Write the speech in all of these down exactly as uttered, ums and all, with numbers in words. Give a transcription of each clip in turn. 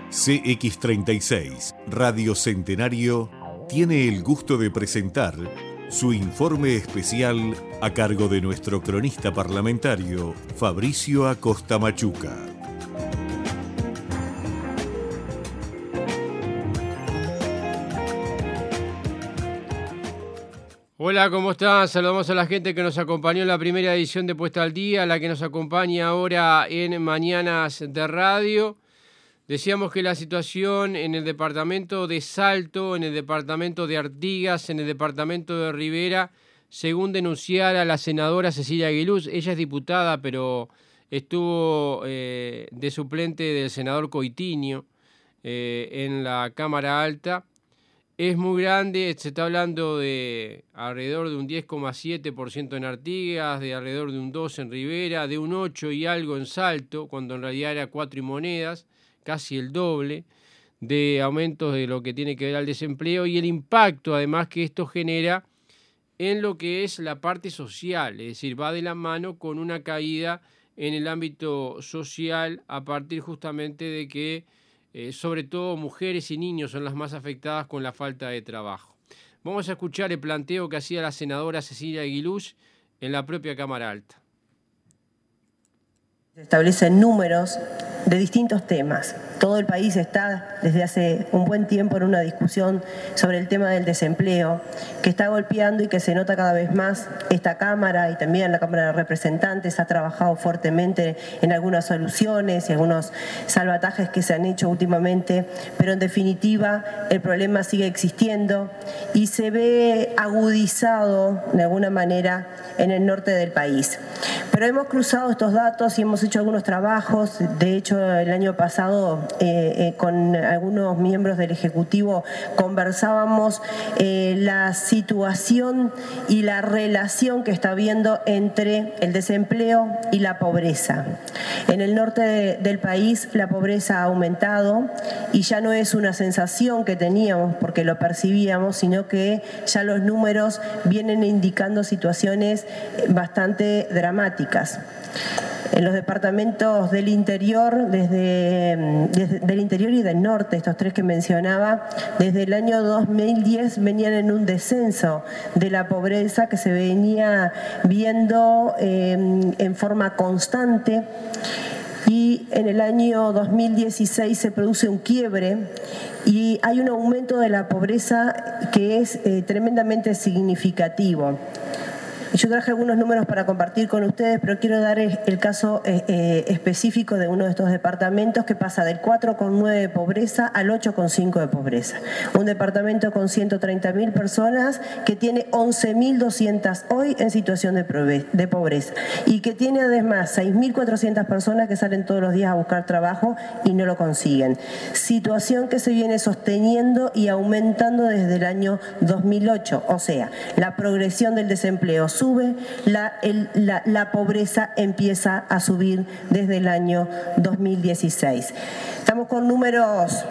C X treinta y seis, Radio Centenario, tiene el gusto de presentar su informe especial a cargo de nuestro cronista parlamentario, Fabricio Acosta Machuca. Hola, ¿cómo están? Saludamos a la gente que nos acompañó en la primera edición de Puesta al Día, la que nos acompaña ahora en Mañanas de Radio. Decíamos que la situación en el departamento de Salto, en el departamento de Artigas, en el departamento de Rivera, según denunciara la senadora Cecilia Aguiluz, ella es diputada, pero estuvo eh, de suplente del senador Coitinho eh, en la Cámara Alta, es muy grande. Se está hablando de alrededor de un diez coma siete por ciento en Artigas, de alrededor de un dos por ciento en Rivera, de un ocho y algo en Salto, cuando en realidad era cuatro y monedas, casi el doble de aumentos de lo que tiene que ver al desempleo y el impacto además que esto genera en lo que es la parte social, es decir, va de la mano con una caída en el ámbito social a partir justamente de que eh, sobre todo mujeres y niños son las más afectadas con la falta de trabajo. Vamos a escuchar el planteo que hacía la senadora Cecilia Aguiluz en la propia Cámara Alta. Se establecen números de distintos temas. Todo el país está desde hace un buen tiempo en una discusión sobre el tema del desempleo, que está golpeando y que se nota cada vez más. Esta Cámara y también la Cámara de Representantes ha trabajado fuertemente en algunas soluciones y algunos salvatajes que se han hecho últimamente, pero en definitiva el problema sigue existiendo y se ve agudizado de alguna manera en el norte del país. Pero hemos cruzado estos datos y hemos hecho algunos trabajos. De hecho, el año pasado eh, eh, con algunos miembros del Ejecutivo conversábamos eh, la situación y la relación que está habiendo entre el desempleo y la pobreza. En el norte de, del país la pobreza ha aumentado y ya no es una sensación que teníamos porque lo percibíamos, sino que ya los números vienen indicando situaciones bastante dramáticas. En los departamentos del interior, desde, desde del interior y del norte, estos tres que mencionaba, desde el año dos mil diez venían en un descenso de la pobreza que se venía viendo eh, en forma constante. Y en el año dos mil dieciséis se produce un quiebre y hay un aumento de la pobreza que es eh, tremendamente significativo. Yo traje algunos números para compartir con ustedes, pero quiero dar el caso eh, específico de uno de estos departamentos que pasa del cuatro coma nueve de pobreza al ocho coma cinco de pobreza. Un departamento con ciento treinta mil personas que tiene once mil doscientas hoy en situación de, de pobreza y que tiene además seis mil cuatrocientas personas que salen todos los días a buscar trabajo y no lo consiguen. Situación que se viene sosteniendo y aumentando desde el año dos mil ocho, o sea, la progresión del desempleo sube, la, el, la, la pobreza empieza a subir desde el año dos mil dieciséis. Estamos con números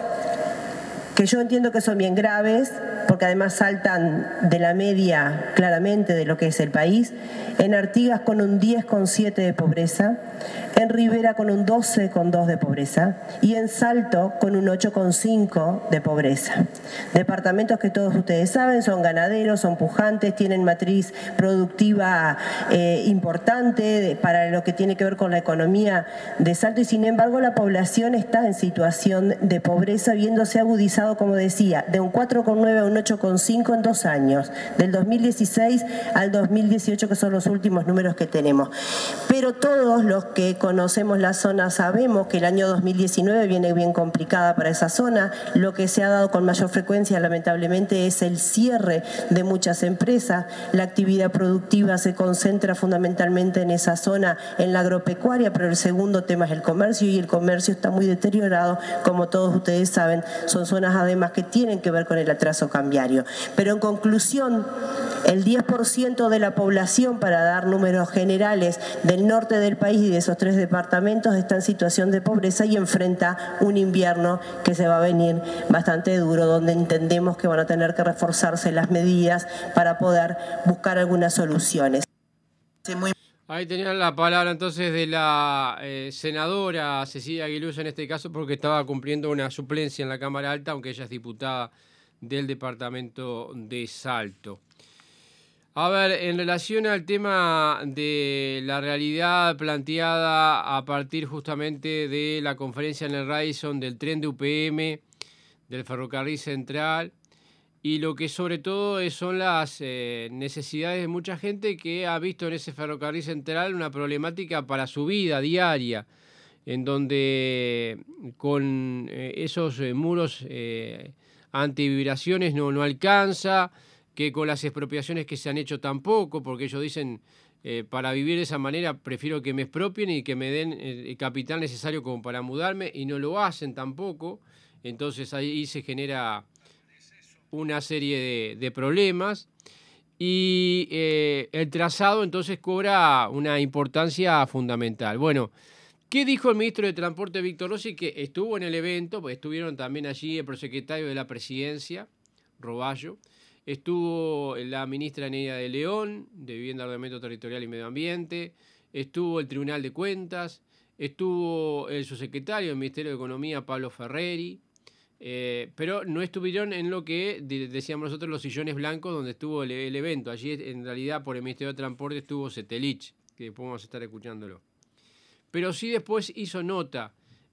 que yo entiendo que son bien graves, porque además saltan de la media claramente de lo que es el país. En Artigas con un diez coma siete de pobreza, en Rivera con un doce coma dos de pobreza y en Salto con un ocho coma cinco de pobreza. Departamentos que todos ustedes saben son ganaderos, son pujantes, tienen matriz productiva eh, importante para lo que tiene que ver con la economía de Salto y sin embargo la población está en situación de pobreza viéndose agudizado, como decía, de un cuatro coma nueve a un ocho coma cinco en dos años, del dos mil dieciséis al dos mil dieciocho, que son los últimos números que tenemos. Pero todos los que conocemos la zona sabemos que el año dos mil diecinueve viene bien complicada para esa zona. Lo que se ha dado con mayor frecuencia, lamentablemente, es el cierre de muchas empresas. La actividad productiva se concentra fundamentalmente en esa zona, en la agropecuaria, pero el segundo tema es el comercio y el comercio está muy deteriorado, como todos ustedes saben. Son zonas además que tienen que ver con el atraso cambiario. Pero en conclusión, el diez por ciento de la población, para dar números generales, del norte del país y de esos tres departamentos está en situación de pobreza y enfrenta un invierno que se va a venir bastante duro, donde entendemos que van a tener que reforzarse las medidas para poder buscar algunas soluciones. Muy... Ahí tenían la palabra entonces de la eh, senadora Cecilia Aguiluso en este caso, porque estaba cumpliendo una suplencia en la Cámara Alta, aunque ella es diputada del departamento de Salto. A ver, en relación al tema de la realidad planteada a partir justamente de la conferencia en el Radisson del tren de U P M, del ferrocarril central, y lo que sobre todo son las eh, necesidades de mucha gente que ha visto en ese ferrocarril central una problemática para su vida diaria, en donde con eh, esos eh, muros eh, antivibraciones no, no alcanza, que con las expropiaciones que se han hecho tampoco, porque ellos dicen, eh, para vivir de esa manera prefiero que me expropien y que me den el capital necesario como para mudarme, y no lo hacen tampoco. Entonces ahí se genera una serie de, de problemas y eh, el trazado entonces cobra una importancia fundamental. Bueno, ¿qué dijo el ministro de Transporte Víctor Rossi? Que estuvo en el evento, pues estuvieron también allí el prosecretario de la Presidencia, Roballo, estuvo la ministra Neida de León, de Vivienda, Ordenamiento Territorial y Medio Ambiente, estuvo el Tribunal de Cuentas, estuvo el subsecretario del Ministerio de Economía, Pablo Ferreri, Eh, pero no estuvieron en lo que decíamos nosotros los sillones blancos donde estuvo el, el evento. Allí en realidad por el Ministerio de Transporte estuvo Setelich, que después vamos a estar escuchándolo. Pero sí después hizo nota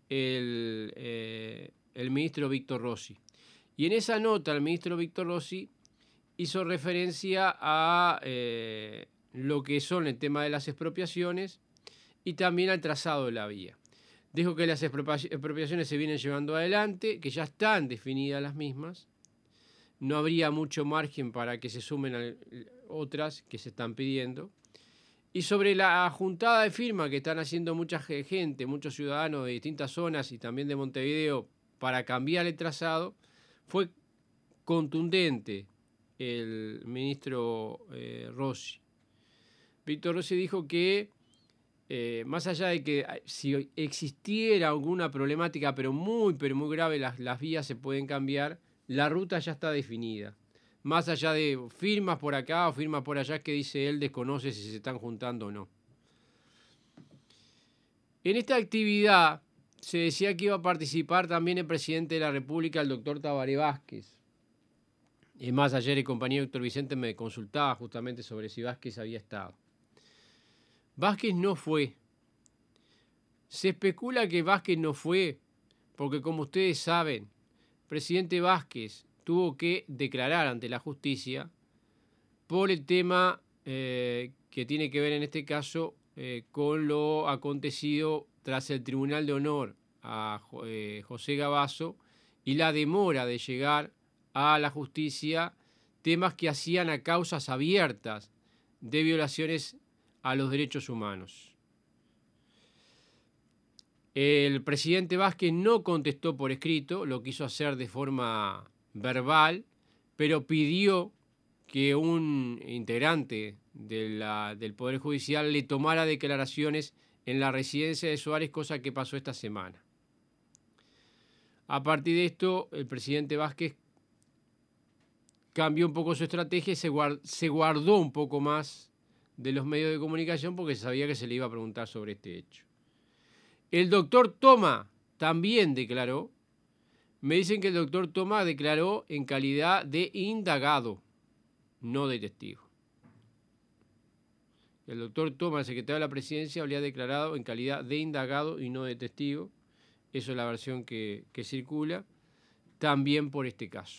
el, eh, el ministro Víctor Rossi. Y en esa nota el ministro Víctor Rossi hizo referencia a eh, lo que son el tema de las expropiaciones y también al trazado de la vía. Dijo que las expropiaciones se vienen llevando adelante, que ya están definidas las mismas. No habría mucho margen para que se sumen otras que se están pidiendo. Y sobre la juntada de firma que están haciendo mucha gente, muchos ciudadanos de distintas zonas y también de Montevideo para cambiar el trazado, fue contundente el ministro eh, Rossi. Víctor Rossi dijo que Eh, más allá de que si existiera alguna problemática, pero muy, pero muy grave, las, las vías se pueden cambiar, la ruta ya está definida. Más allá de firmas por acá o firmas por allá, que dice él desconoce si se están juntando o no. En esta actividad se decía que iba a participar también el presidente de la República, el doctor Tabaré Vázquez. Es más, ayer el compañero Héctor Vicente me consultaba justamente sobre si Vázquez había estado. Vázquez no fue. Se especula que Vázquez no fue porque, como ustedes saben, el presidente Vázquez tuvo que declarar ante la justicia por el tema eh, que tiene que ver en este caso eh, con lo acontecido tras el Tribunal de Honor a eh, José Gabazo y la demora de llegar a la justicia, temas que hacían a causas abiertas de violaciones a los derechos humanos. El presidente Vázquez no contestó por escrito, lo quiso hacer de forma verbal, pero pidió que un integrante de la, del Poder Judicial le tomara declaraciones en la residencia de Suárez, cosa que pasó esta semana. A partir de esto, el presidente Vázquez cambió un poco su estrategia y se guardó, se guardó un poco más de los medios de comunicación porque sabía que se le iba a preguntar sobre este hecho. El doctor Toma también declaró. Me dicen que el doctor Toma declaró en calidad de indagado, no de testigo. El doctor Toma, el secretario de la Presidencia, habría declarado en calidad de indagado y no de testigo. Eso es la versión que, que circula, también por este caso.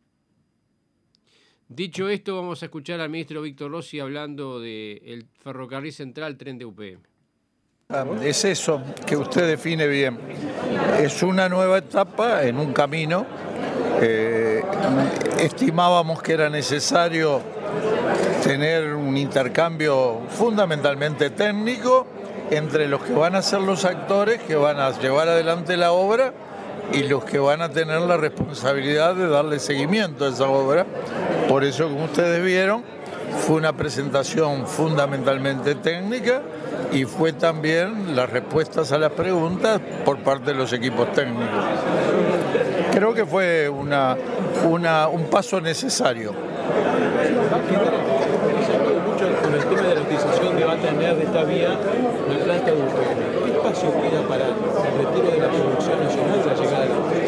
Dicho esto, vamos a escuchar al ministro Víctor Rossi hablando del ferrocarril central, tren de U P M. Es eso que usted define bien. Es una nueva etapa en un camino. Eh, estimábamos que era necesario tener un intercambio fundamentalmente técnico entre los que van a ser los actores que van a llevar adelante la obra y los que van a tener la responsabilidad de darle seguimiento a esa obra. Por eso, como ustedes vieron, fue una presentación fundamentalmente técnica y fue también las respuestas a las preguntas por parte de los equipos técnicos. Creo que fue una, una, un paso necesario. Mucho con el tema de la utilización de tener de esta vía la planta de U P M. ¿Qué espacio queda para el retiro de la producción nacional y la llegada de la U P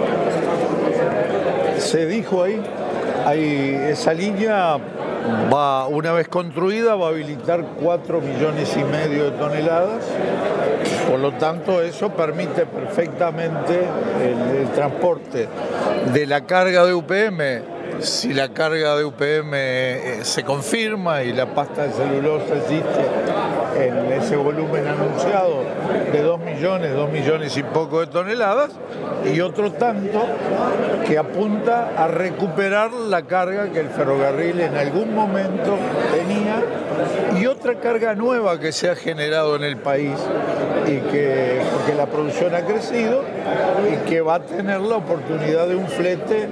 M? Se dijo ahí, ahí esa línea va, una vez construida, va a habilitar cuatro millones y medio de toneladas. Por lo tanto, eso permite perfectamente el, el transporte de la carga de U P M. Si la carga de U P M eh, se confirma y la pasta de celulosa existe en ese volumen anunciado de dos millones, dos millones y poco de toneladas, y otro tanto que apunta a recuperar la carga que el ferrocarril en algún momento tenía, y otra carga nueva que se ha generado en el país, y que, porque la producción ha crecido y que va a tener la oportunidad de un flete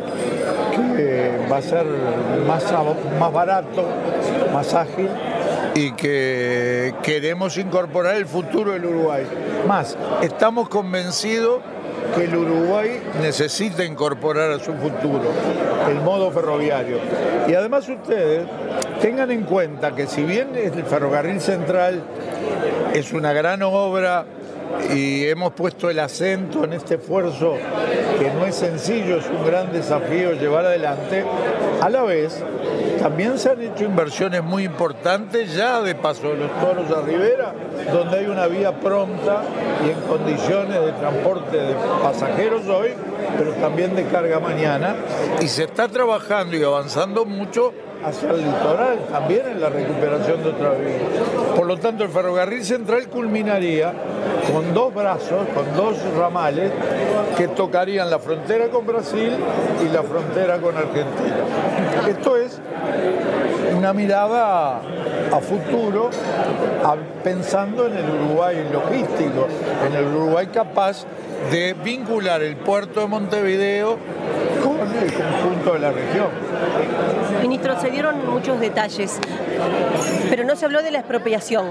que va a ser más, más barato, más ágil, y que queremos incorporar el futuro del Uruguay. Más, estamos convencidos que el Uruguay necesita incorporar a su futuro el modo ferroviario. Y además ustedes tengan en cuenta que si bien el ferrocarril central es una gran obra y hemos puesto el acento en este esfuerzo que no es sencillo, es un gran desafío llevar adelante, a la vez también se han hecho inversiones muy importantes ya de Paso de los Toros a Rivera, donde hay una vía pronta y en condiciones de transporte de pasajeros hoy, pero también de carga mañana, y se está trabajando y avanzando mucho hacia el litoral, también en la recuperación de otra vía. Por lo tanto, el ferrocarril central culminaría con dos brazos, con dos ramales que tocarían la frontera con Brasil y la frontera con Argentina. Esto es una mirada a futuro, a, pensando en el Uruguay logístico, en el Uruguay capaz de vincular el puerto de Montevideo con el conjunto de la región. Ministro, se dieron muchos detalles, pero no se habló de la expropiación.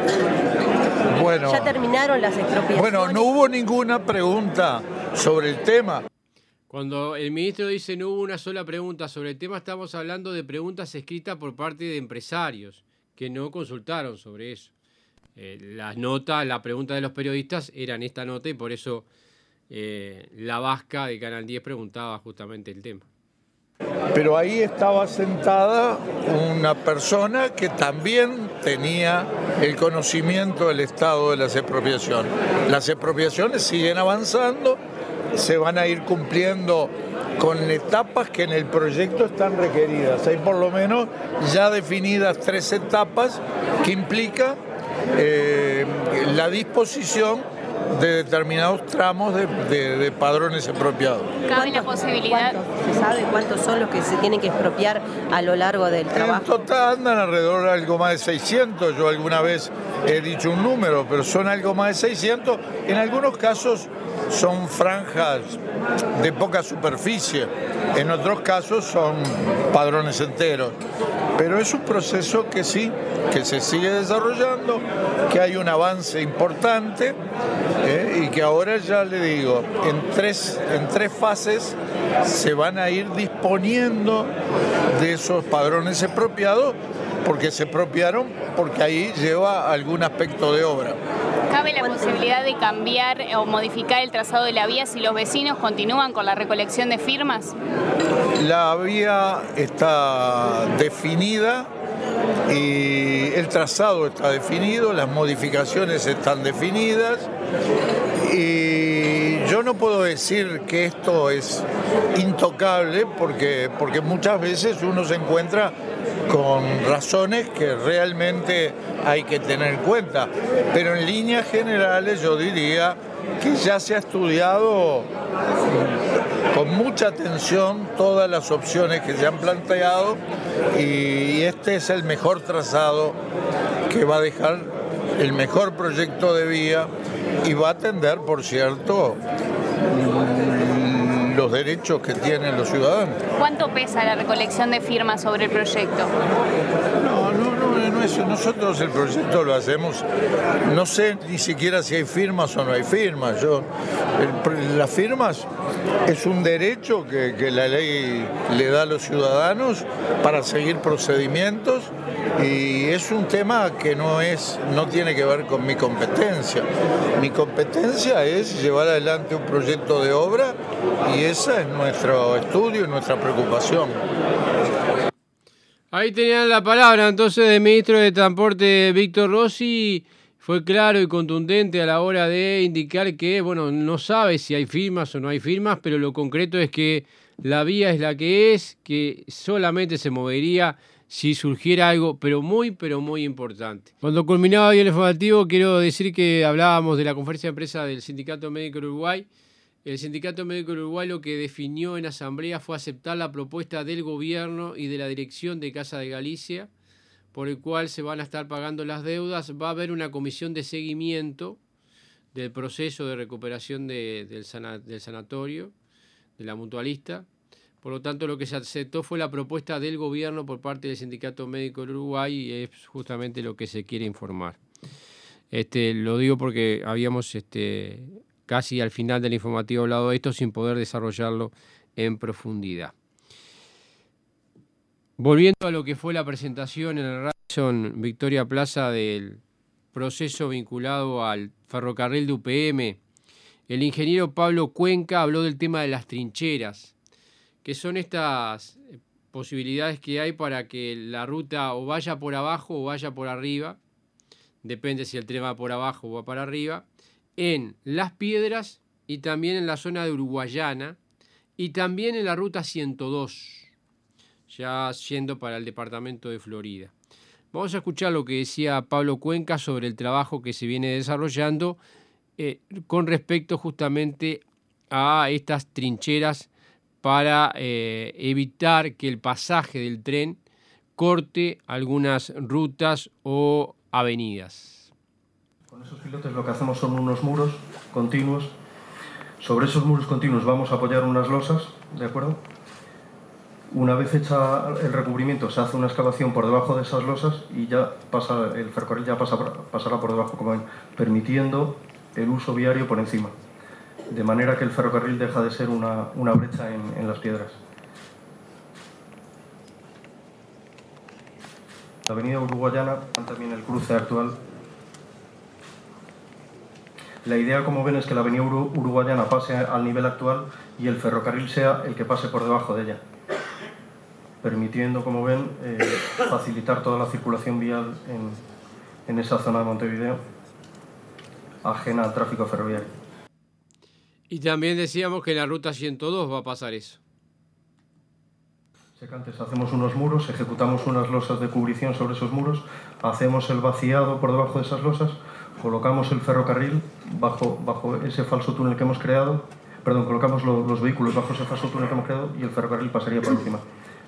Bueno, ¿ya terminaron las expropiaciones? Bueno, no hubo ninguna pregunta sobre el tema. Cuando el ministro dice no hubo una sola pregunta sobre el tema, estamos hablando de preguntas escritas por parte de empresarios que no consultaron sobre eso. Eh, las notas, la pregunta de los periodistas eran esta nota y por eso eh, La Vasca de Canal diez preguntaba justamente el tema. Pero ahí estaba sentada una persona que también tenía el conocimiento del estado de las expropiaciones. Las expropiaciones siguen avanzando, se van a ir cumpliendo con etapas que en el proyecto están requeridas. Hay por lo menos ya definidas tres etapas que implican eh, la disposición de determinados tramos de, de, de padrones expropiados. ¿Cabe la posibilidad? ¿Se sabe cuántos son los que se tienen que expropiar a lo largo del trabajo? En total andan alrededor de algo más de seiscientos. Yo alguna vez he dicho un número, pero son algo más de seiscientos. En algunos casos son franjas de poca superficie, en otros casos son padrones enteros. Pero es un proceso que sí, que se sigue desarrollando, que hay un avance importante eh, y que ahora ya le digo, en tres, en tres fases se van a ir disponiendo de esos padrones expropiados, porque se expropiaron porque ahí lleva algún aspecto de obra. ¿Cabe la posibilidad de cambiar o modificar el trazado de la vía si los vecinos continúan con la recolección de firmas? La vía está definida y el trazado está definido, las modificaciones están definidas y yo no puedo decir que esto es intocable porque, porque muchas veces uno se encuentra con razones que realmente hay que tener en cuenta, pero en líneas generales yo diría que ya se ha estudiado con mucha atención todas las opciones que se han planteado y este es el mejor trazado que va a dejar el mejor proyecto de vía y va a atender, por cierto, los derechos que tienen los ciudadanos. ¿Cuánto pesa la recolección de firmas sobre el proyecto? No, no, no, no es, nosotros el proyecto lo hacemos, no sé ni siquiera si hay firmas o no hay firmas. Yo, el, las firmas es un derecho que, que la ley le da a los ciudadanos para seguir procedimientos Y es un tema que no, es, no tiene que ver con mi competencia. Mi competencia es llevar adelante un proyecto de obra y ese es nuestro estudio y nuestra preocupación. Ahí tenían la palabra entonces del ministro de Transporte Víctor Rossi. Fue claro y contundente a la hora de indicar que, bueno, no sabe si hay firmas o no hay firmas, pero lo concreto es que la vía es la que es, que solamente se movería si surgiera algo, pero muy, pero muy importante. Cuando culminaba hoy el informativo, quiero decir que hablábamos de la conferencia de prensa del Sindicato Médico del Uruguay. El Sindicato Médico del Uruguay lo que definió en asamblea fue aceptar la propuesta del gobierno y de la dirección de Casa de Galicia, por el cual se van a estar pagando las deudas. Va a haber una comisión de seguimiento del proceso de recuperación de, del, sana, del sanatorio, de la mutualista. Por lo tanto, lo que se aceptó fue la propuesta del gobierno por parte del Sindicato Médico del Uruguay y es justamente lo que se quiere informar. Este, lo digo porque habíamos este, casi al final del informativo hablado de esto sin poder desarrollarlo en profundidad. Volviendo a lo que fue la presentación en el Radisson Victoria Plaza del proceso vinculado al ferrocarril de U P M, el ingeniero Pablo Cuenca habló del tema de las trincheras, que son estas posibilidades que hay para que la ruta o vaya por abajo o vaya por arriba, depende si el tren va por abajo o va para arriba, en Las Piedras y también en la zona de Uruguayana y también en la ruta ciento dos. Ya yendo para el departamento de Florida. Vamos a escuchar lo que decía Pablo Cuenca sobre el trabajo que se viene desarrollando eh, con respecto justamente a estas trincheras para eh, evitar que el pasaje del tren corte algunas rutas o avenidas. Con esos pilotes lo que hacemos son unos muros continuos. Sobre esos muros continuos vamos a apoyar unas losas, ¿de acuerdo? Una vez hecha el recubrimiento se hace una excavación por debajo de esas losas y ya pasa, el ferrocarril ya pasa, pasará por debajo, como ven, permitiendo el uso viario por encima. De manera que el ferrocarril deja de ser una, una brecha en, en Las Piedras. La avenida Uruguayana, también el cruce actual. La idea, como ven, es que la avenida Uruguayana pase al nivel actual y el ferrocarril sea el que pase por debajo de ella, permitiendo, como ven, eh, facilitar toda la circulación vial en, en esa zona de Montevideo, ajena al tráfico ferroviario. Y también decíamos que en la ruta ciento dos va a pasar eso. Secantes, hacemos unos muros, ejecutamos unas losas de cubrición sobre esos muros, hacemos el vaciado por debajo de esas losas, colocamos el ferrocarril bajo, bajo ese falso túnel que hemos creado, perdón, colocamos lo, los vehículos bajo ese falso túnel que hemos creado y el ferrocarril pasaría por encima.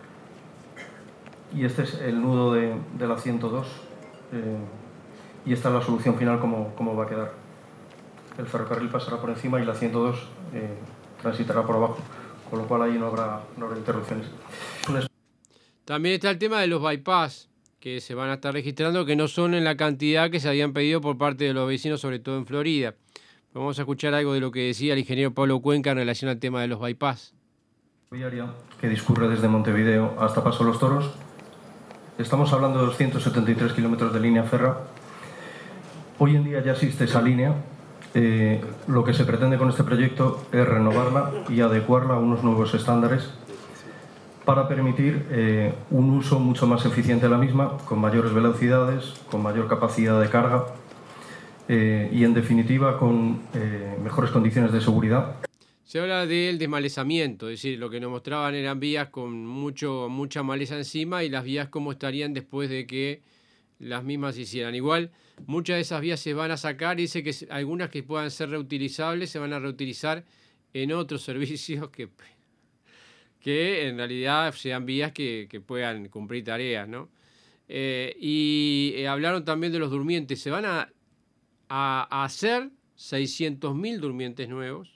Y este es el nudo de, de la ciento dos eh, y esta es la solución final como, como va a quedar. El ferrocarril pasará por encima y la ciento dos eh, transitará por abajo, con lo cual ahí no habrá, no habrá interrupciones. También está el tema de los bypass que se van a estar registrando, que no son en la cantidad que se habían pedido por parte de los vecinos, sobre todo en Florida. Vamos a escuchar algo de lo que decía el ingeniero Pablo Cuenca en relación al tema de los bypass. Que discurre desde Montevideo hasta Paso de los Toros. Estamos hablando de doscientos setenta y tres kilómetros de línea férrea. Hoy en día ya existe esa línea. Eh, lo que se pretende con este proyecto es renovarla y adecuarla a unos nuevos estándares para permitir eh, un uso mucho más eficiente de la misma, con mayores velocidades, con mayor capacidad de carga eh, y, en definitiva, con eh, mejores condiciones de seguridad. Se habla del desmalezamiento, es decir, lo que nos mostraban eran vías con mucho, mucha maleza encima y las vías cómo estarían después de que las mismas se hicieran. Igual, muchas de esas vías se van a sacar y dice que algunas que puedan ser reutilizables se van a reutilizar en otros servicios que, que en realidad sean vías que, que puedan cumplir tareas, ¿no? Eh, y eh, hablaron también de los durmientes. Se van a, a, a hacer seiscientos mil durmientes nuevos.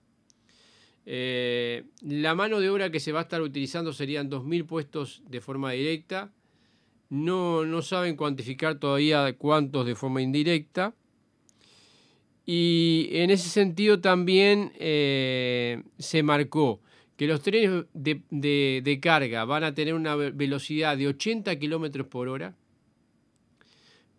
Eh, la mano de obra que se va a estar utilizando serían dos mil puestos de forma directa. No, no saben cuantificar todavía cuántos de forma indirecta. Y en ese sentido también eh, se marcó que los trenes de, de, de carga van a tener una velocidad de ochenta kilómetros por hora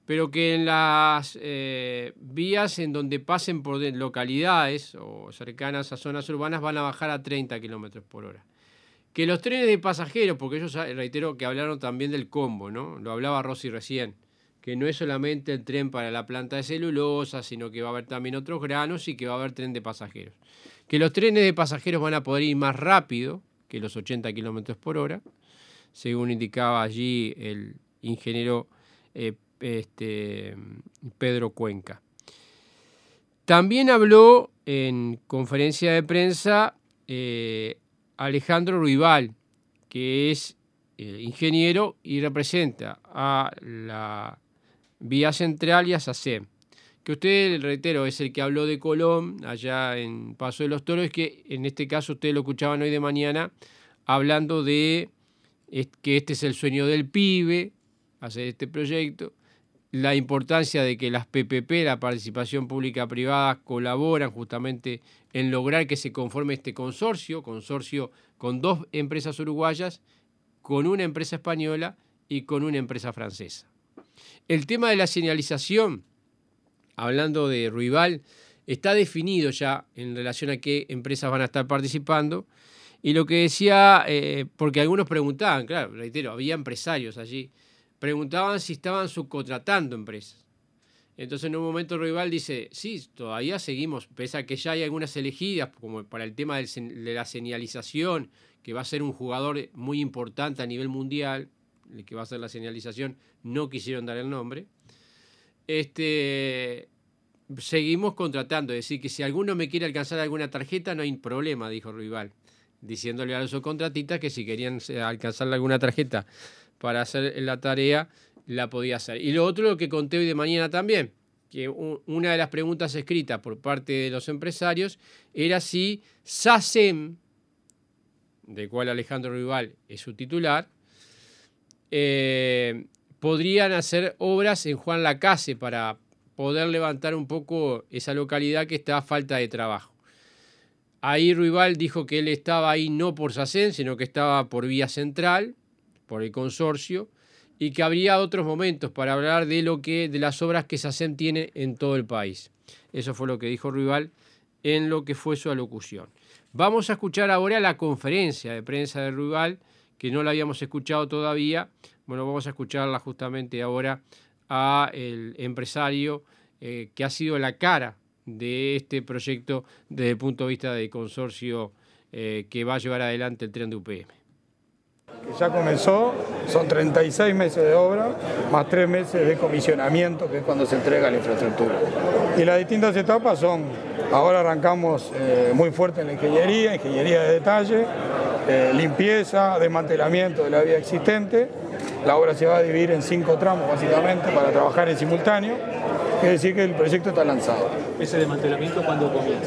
pero que en las eh, vías en donde pasen por localidades o cercanas a zonas urbanas van a bajar a treinta kilómetros por hora. Que los trenes de pasajeros, porque ellos, reitero, que hablaron también del combo, ¿no? Lo hablaba Rossi recién, que no es solamente el tren para la planta de celulosa, sino que va a haber también otros granos y que va a haber tren de pasajeros. Que los trenes de pasajeros van a poder ir más rápido que los ochenta kilómetros por hora, según indicaba allí el ingeniero eh, este, Pedro Cuenca. También habló en conferencia de prensa eh, Alejandro Ruibal, que es eh, ingeniero y representa a la Vía Central y a SACEM. Que usted, reitero, es el que habló de Colón, allá en Paso de los Toros, que en este caso ustedes lo escuchaban hoy de mañana, hablando de que este es el sueño del pibe, hacer este proyecto, la importancia de que las P P P, la participación pública-privada, colaboran justamente en lograr que se conforme este consorcio, consorcio con dos empresas uruguayas, con una empresa española y con una empresa francesa. El tema de la señalización, hablando de Ruibal, está definido ya en relación a qué empresas van a estar participando. Y lo que decía, eh, porque algunos preguntaban, claro, reitero, había empresarios allí, preguntaban si estaban subcontratando empresas. Entonces en un momento Ruibal dice, sí, todavía seguimos, pese a que ya hay algunas elegidas, como para el tema del, de la señalización, que va a ser un jugador muy importante a nivel mundial, el que va a hacer la señalización, no quisieron dar el nombre. Este, seguimos contratando, es decir, que si alguno me quiere alcanzar alguna tarjeta, no hay problema, dijo Ruibal, diciéndole a los subcontratistas que si querían alcanzarle alguna tarjeta para hacer la tarea, la podía hacer. Y lo otro, lo que conté hoy de mañana también, que una de las preguntas escritas por parte de los empresarios era si SACEM, del cual Alejandro Ruibal es su titular, eh, podrían hacer obras en Juan Lacase para poder levantar un poco esa localidad que está a falta de trabajo. Ahí Ruibal dijo que él estaba ahí no por SACEM, sino que estaba por Vía Central, por el consorcio, y que habría otros momentos para hablar de lo que de las obras que SACEM tiene en todo el país. Eso fue lo que dijo Ruibal en lo que fue su alocución. Vamos a escuchar ahora la conferencia de prensa de Ruibal, que no la habíamos escuchado todavía. Bueno, vamos a escucharla justamente ahora a el empresario eh, que ha sido la cara de este proyecto desde el punto de vista del consorcio eh, que va a llevar adelante el tren de U P M. Que ya comenzó, son treinta y seis meses de obra, más tres meses de comisionamiento, que es cuando se entrega la infraestructura. Y las distintas etapas son, ahora arrancamos eh, muy fuerte en la ingeniería, ingeniería de detalle, eh, limpieza, desmantelamiento de la vía existente. La obra se va a dividir en cinco tramos básicamente para trabajar en simultáneo, es decir que el proyecto está lanzado. ¿Ese desmantelamiento cuándo comienza?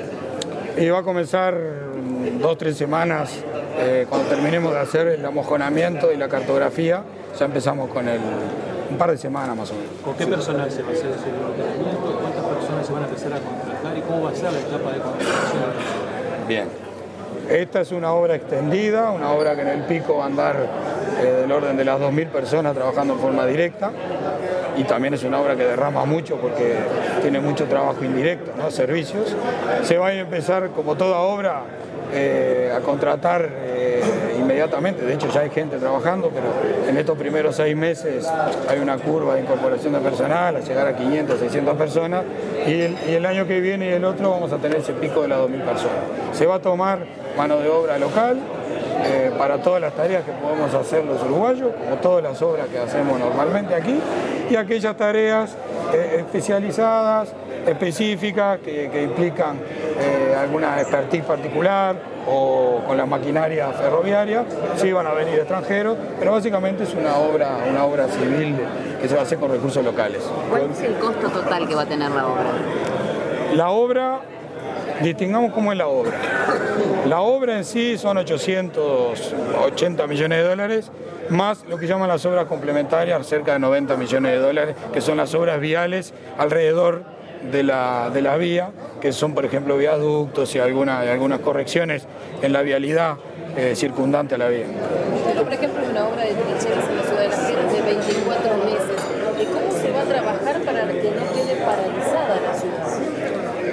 Y va a comenzar dos o tres semanas. Eh, cuando terminemos de hacer el amojonamiento y la cartografía, ya empezamos con el, un par de semanas más o menos. ¿Con qué personal se va a hacer ese desmantelamiento? ¿Cuántas personas se van a empezar a contratar? ¿Y cómo va a ser la etapa de contratación? Bien. Esta es una obra extendida, una obra que en el pico va a andar eh, del orden de las dos mil personas trabajando en forma directa. Y también es una obra que derrama mucho porque tiene mucho trabajo indirecto, ¿no? Servicios. Se va a empezar, como toda obra, eh, a contratar eh, inmediatamente. De hecho, ya hay gente trabajando, pero en estos primeros seis meses hay una curva de incorporación de personal, a llegar a quinientas, seiscientas personas. Y el, y el año que viene y el otro vamos a tener ese pico de las dos mil personas. Se va a tomar mano de obra local, Eh, para todas las tareas que podemos hacer los uruguayos, como todas las obras que hacemos normalmente aquí, y aquellas tareas eh, especializadas, específicas, que, que implican eh, alguna expertise particular o con la maquinaria ferroviaria, sí van a venir extranjeros, pero básicamente es una obra, una obra civil que se va a hacer con recursos locales. ¿Cuál es el costo total que va a tener la obra? La obra, distingamos cómo es la obra. La obra en sí son ochocientos ochenta millones de dólares, más lo que llaman las obras complementarias, cerca de noventa millones de dólares, que son las obras viales alrededor de la, de la vía, que son, por ejemplo, viaductos y alguna, algunas correcciones en la vialidad eh, circundante a la vía. Por ejemplo, una obra de trincheras en la ciudad de Las Piedras de veinticuatro meses. ¿Cómo se va a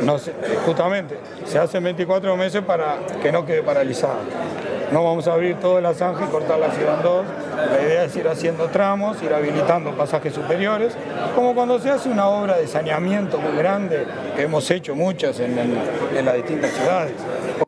No se, justamente, se hacen veinticuatro meses para que no quede paralizada. No vamos a abrir toda la zanja y cortar la ciudad en dos. La idea es ir haciendo tramos, ir habilitando pasajes superiores, como cuando se hace una obra de saneamiento muy grande, que hemos hecho muchas en, en, en las distintas ciudades.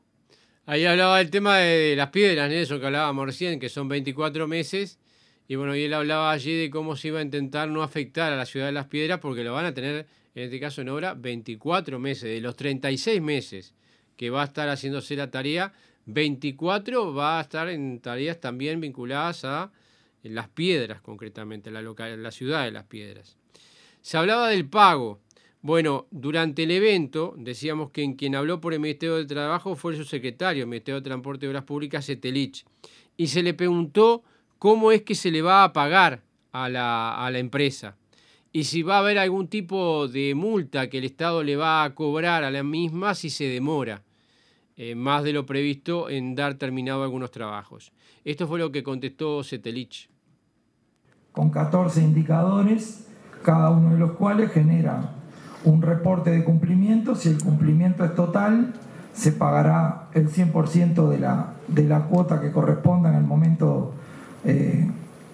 Ahí hablaba del tema de las piedras, eso que hablábamos recién, que son veinticuatro meses. Y bueno, y él hablaba allí de cómo se iba a intentar no afectar a la ciudad de Las Piedras, porque lo van a tener, en este caso en obra, veinticuatro meses. De los treinta y seis meses que va a estar haciéndose la tarea, veinticuatro va a estar en tareas también vinculadas a Las Piedras, concretamente, la, local, la ciudad de Las Piedras. Se hablaba del pago. Bueno, durante el evento decíamos que en quien habló por el Ministerio del Trabajo fue el subsecretario del Ministerio de Transporte y Obras Públicas, Setelich, y se le preguntó cómo es que se le va a pagar a la, a la empresa y si va a haber algún tipo de multa que el Estado le va a cobrar a la misma si se demora eh, más de lo previsto en dar terminado algunos trabajos. Esto fue lo que contestó Setelich. Con catorce indicadores, cada uno de los cuales genera un reporte de cumplimiento. Si el cumplimiento es total, se pagará el cien por ciento de la, de la cuota que corresponda en el momento. Eh,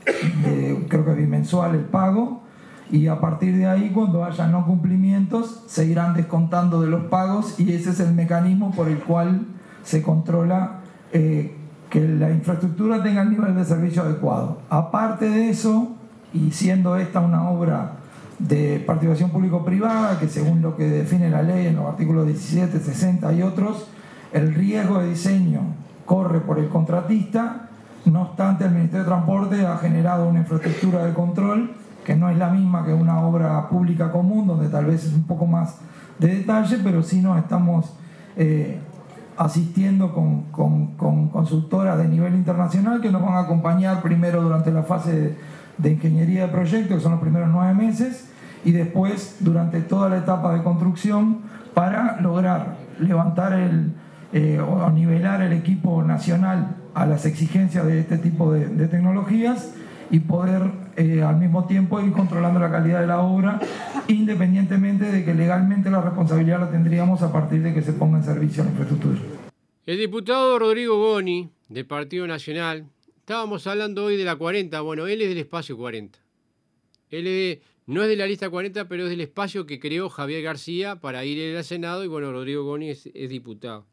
de, creo que es bimensual el pago, y a partir de ahí, cuando haya no cumplimientos, se irán descontando de los pagos, y ese es el mecanismo por el cual se controla eh, que la infraestructura tenga el nivel de servicio adecuado. Aparte de eso, y siendo esta una obra de participación público-privada, que según lo que define la ley en los artículos diecisiete, sesenta y otros, el riesgo de diseño corre por el contratista. No obstante, el Ministerio de Transporte ha generado una infraestructura de control que no es la misma que una obra pública común, donde tal vez es un poco más de detalle, pero sí nos estamos eh, asistiendo con, con, con consultoras de nivel internacional que nos van a acompañar primero durante la fase de, de ingeniería de proyecto, que son los primeros nueve meses, y después durante toda la etapa de construcción para lograr levantar el, eh, o nivelar el equipo nacional a las exigencias de este tipo de, de tecnologías y poder eh, al mismo tiempo ir controlando la calidad de la obra, independientemente de que legalmente la responsabilidad la tendríamos a partir de que se ponga en servicio la infraestructura. El diputado Rodrigo Goni, del Partido Nacional, estábamos hablando hoy de la cuarenta, bueno, él es del espacio cuarenta. Él es, no es de la lista cuarenta, pero es del espacio que creó Javier García para ir al Senado, y bueno, Rodrigo Goni es, es diputado,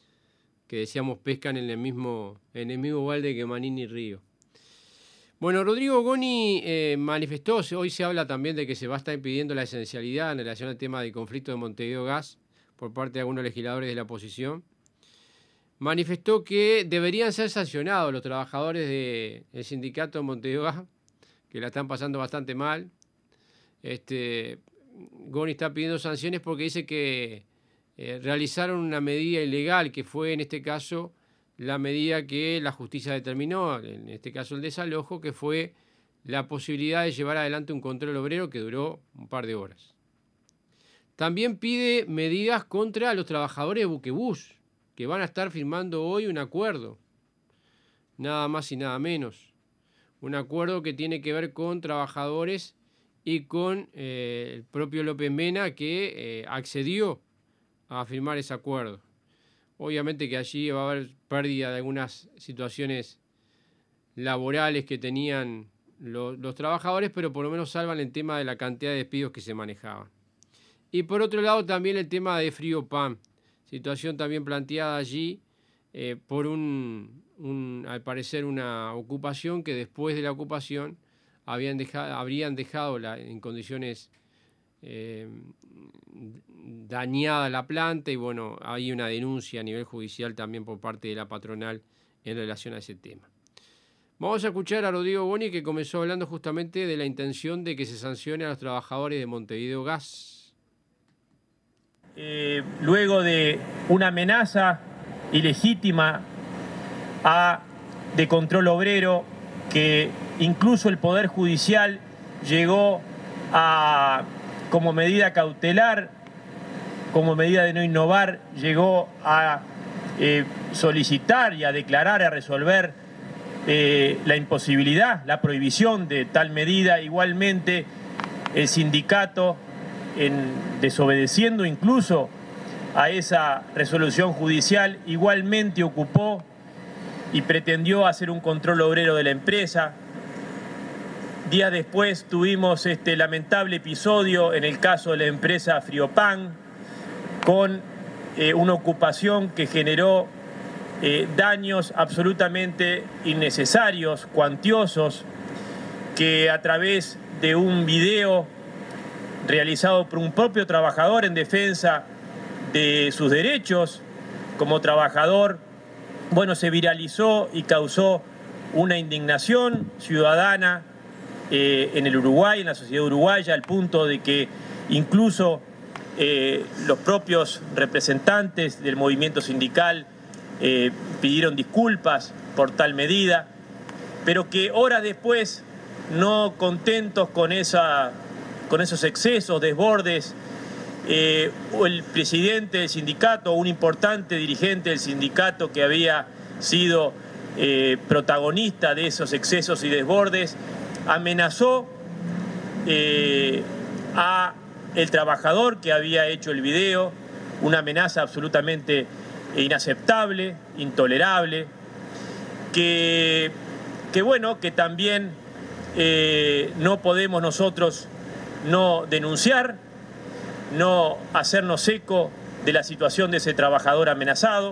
que decíamos pescan en el mismo, en el mismo balde que Manini y Río. Bueno, Rodrigo Goni eh, manifestó, hoy se habla también de que se va a estar impidiendo la esencialidad en relación al tema del conflicto de Montevideo Gas por parte de algunos legisladores de la oposición. Manifestó que deberían ser sancionados los trabajadores del sindicato de Montevideo Gas, que la están pasando bastante mal. Este, Goni está pidiendo sanciones porque dice que eh, realizaron una medida ilegal, que fue en este caso la medida que la justicia determinó, en este caso el desalojo, que fue la posibilidad de llevar adelante un control obrero que duró un par de horas. También pide medidas contra los trabajadores de Buquebús, que van a estar firmando hoy un acuerdo, nada más y nada menos. Un acuerdo que tiene que ver con trabajadores y con eh, el propio López Mena, que eh, accedió a firmar ese acuerdo. Obviamente que allí va a haber pérdida de algunas situaciones laborales que tenían los, los trabajadores, pero por lo menos salvan el tema de la cantidad de despidos que se manejaban. Y por otro lado también el tema de Frío Pan, situación también planteada allí eh, por un, un, al parecer una ocupación que después de la ocupación habían dejado, habrían dejado la, en condiciones eh, dañada la planta, y bueno, hay una denuncia a nivel judicial también por parte de la patronal en relación a ese tema. Vamos a escuchar a Rodrigo Goni, que comenzó hablando justamente de la intención de que se sancione a los trabajadores de Montevideo Gas. Eh, luego de una amenaza ilegítima a, de control obrero, que incluso el Poder Judicial llegó a, como medida cautelar, como medida de no innovar, llegó a eh, solicitar y a declarar, a resolver eh, la imposibilidad, la prohibición de tal medida. Igualmente, el sindicato, en, desobedeciendo incluso a esa resolución judicial, igualmente ocupó y pretendió hacer un control obrero de la empresa. Días después tuvimos este lamentable episodio en el caso de la empresa Friopan, con eh, una ocupación que generó eh, daños absolutamente innecesarios, cuantiosos, que a través de un video realizado por un propio trabajador en defensa de sus derechos como trabajador, bueno, se viralizó y causó una indignación ciudadana eh, en el Uruguay, en la sociedad uruguaya, al punto de que incluso eh, los propios representantes del movimiento sindical eh, pidieron disculpas por tal medida, pero que horas después, no contentos con, esa, con esos excesos, desbordes, Eh, el presidente del sindicato, un importante dirigente del sindicato que había sido eh, protagonista de esos excesos y desbordes, amenazó eh, a el trabajador que había hecho el video, una amenaza absolutamente inaceptable, intolerable, que, que bueno, que también eh, no podemos nosotros no denunciar, no hacernos eco de la situación de ese trabajador amenazado.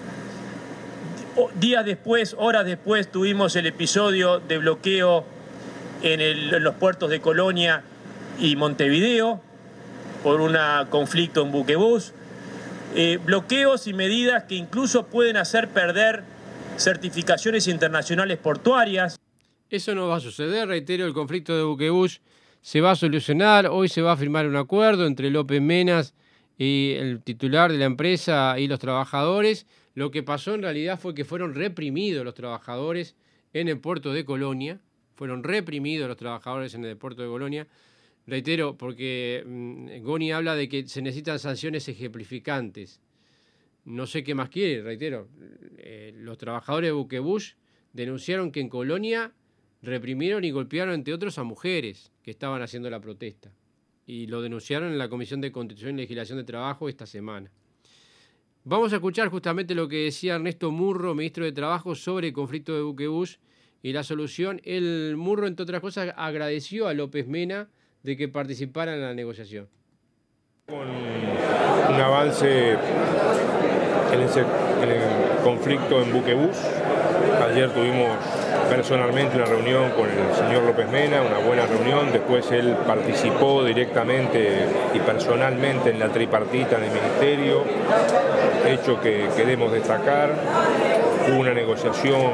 Días después, horas después, tuvimos el episodio de bloqueo en, el, en los puertos de Colonia y Montevideo por un conflicto en buquebús. Eh, bloqueos y medidas que incluso pueden hacer perder certificaciones internacionales portuarias. Eso no va a suceder, reitero, el conflicto de buquebús se va a solucionar. Hoy se va a firmar un acuerdo entre López Menas y el titular de la empresa y los trabajadores. Lo que pasó en realidad fue que fueron reprimidos los trabajadores en el puerto de Colonia. Fueron reprimidos los trabajadores en el puerto de Colonia. Reitero, porque mmm, Goni habla de que se necesitan sanciones ejemplificantes. No sé qué más quiere, reitero. Eh, los trabajadores de buquebús denunciaron que en Colonia reprimieron y golpearon, entre otros, a mujeres que estaban haciendo la protesta. Y lo denunciaron en la Comisión de Constitución y Legislación de Trabajo esta semana. Vamos a escuchar justamente lo que decía Ernesto Murro, ministro de Trabajo, sobre el conflicto de buquebús y la solución. El Murro, entre otras cosas, agradeció a López Mena de que participara en la negociación. Con un avance en el, en el conflicto en buquebús. Ayer tuvimos personalmente una reunión con el señor López Mena, una buena reunión. Después él participó directamente y personalmente en la tripartita del ministerio, hecho que queremos destacar. Hubo una negociación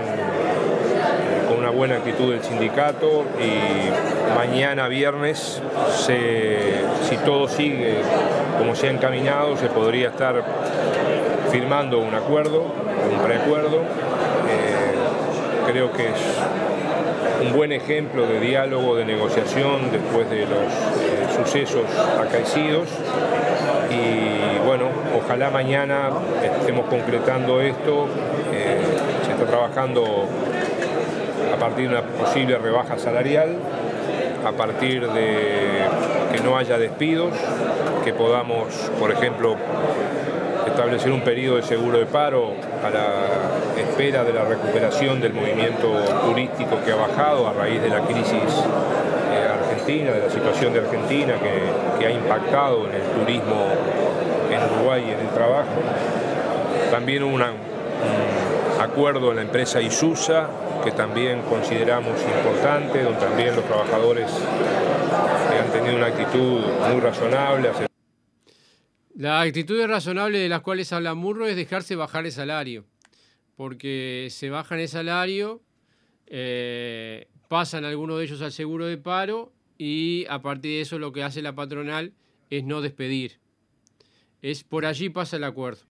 con una buena actitud del sindicato y mañana viernes, se, si todo sigue como se ha encaminado, se podría estar firmando un acuerdo, un preacuerdo. Creo que es un buen ejemplo de diálogo, de negociación después de los eh, sucesos acaecidos. Y bueno, ojalá mañana estemos concretando esto. Eh, se está trabajando a partir de una posible rebaja salarial, a partir de que no haya despidos, que podamos, por ejemplo, establecer un periodo de seguro de paro a la espera de la recuperación del movimiento turístico que ha bajado a raíz de la crisis eh, argentina, de la situación de Argentina que, que ha impactado en el turismo en Uruguay y en el trabajo. También una, un acuerdo en la empresa Isusa, que también consideramos importante, donde también los trabajadores eh, han tenido una actitud muy razonable. La actitud razonable de las cuales habla Murro es dejarse bajar el salario, porque se bajan el salario, eh, pasan algunos de ellos al seguro de paro y a partir de eso lo que hace la patronal es no despedir. Es por allí pasa el acuerdo.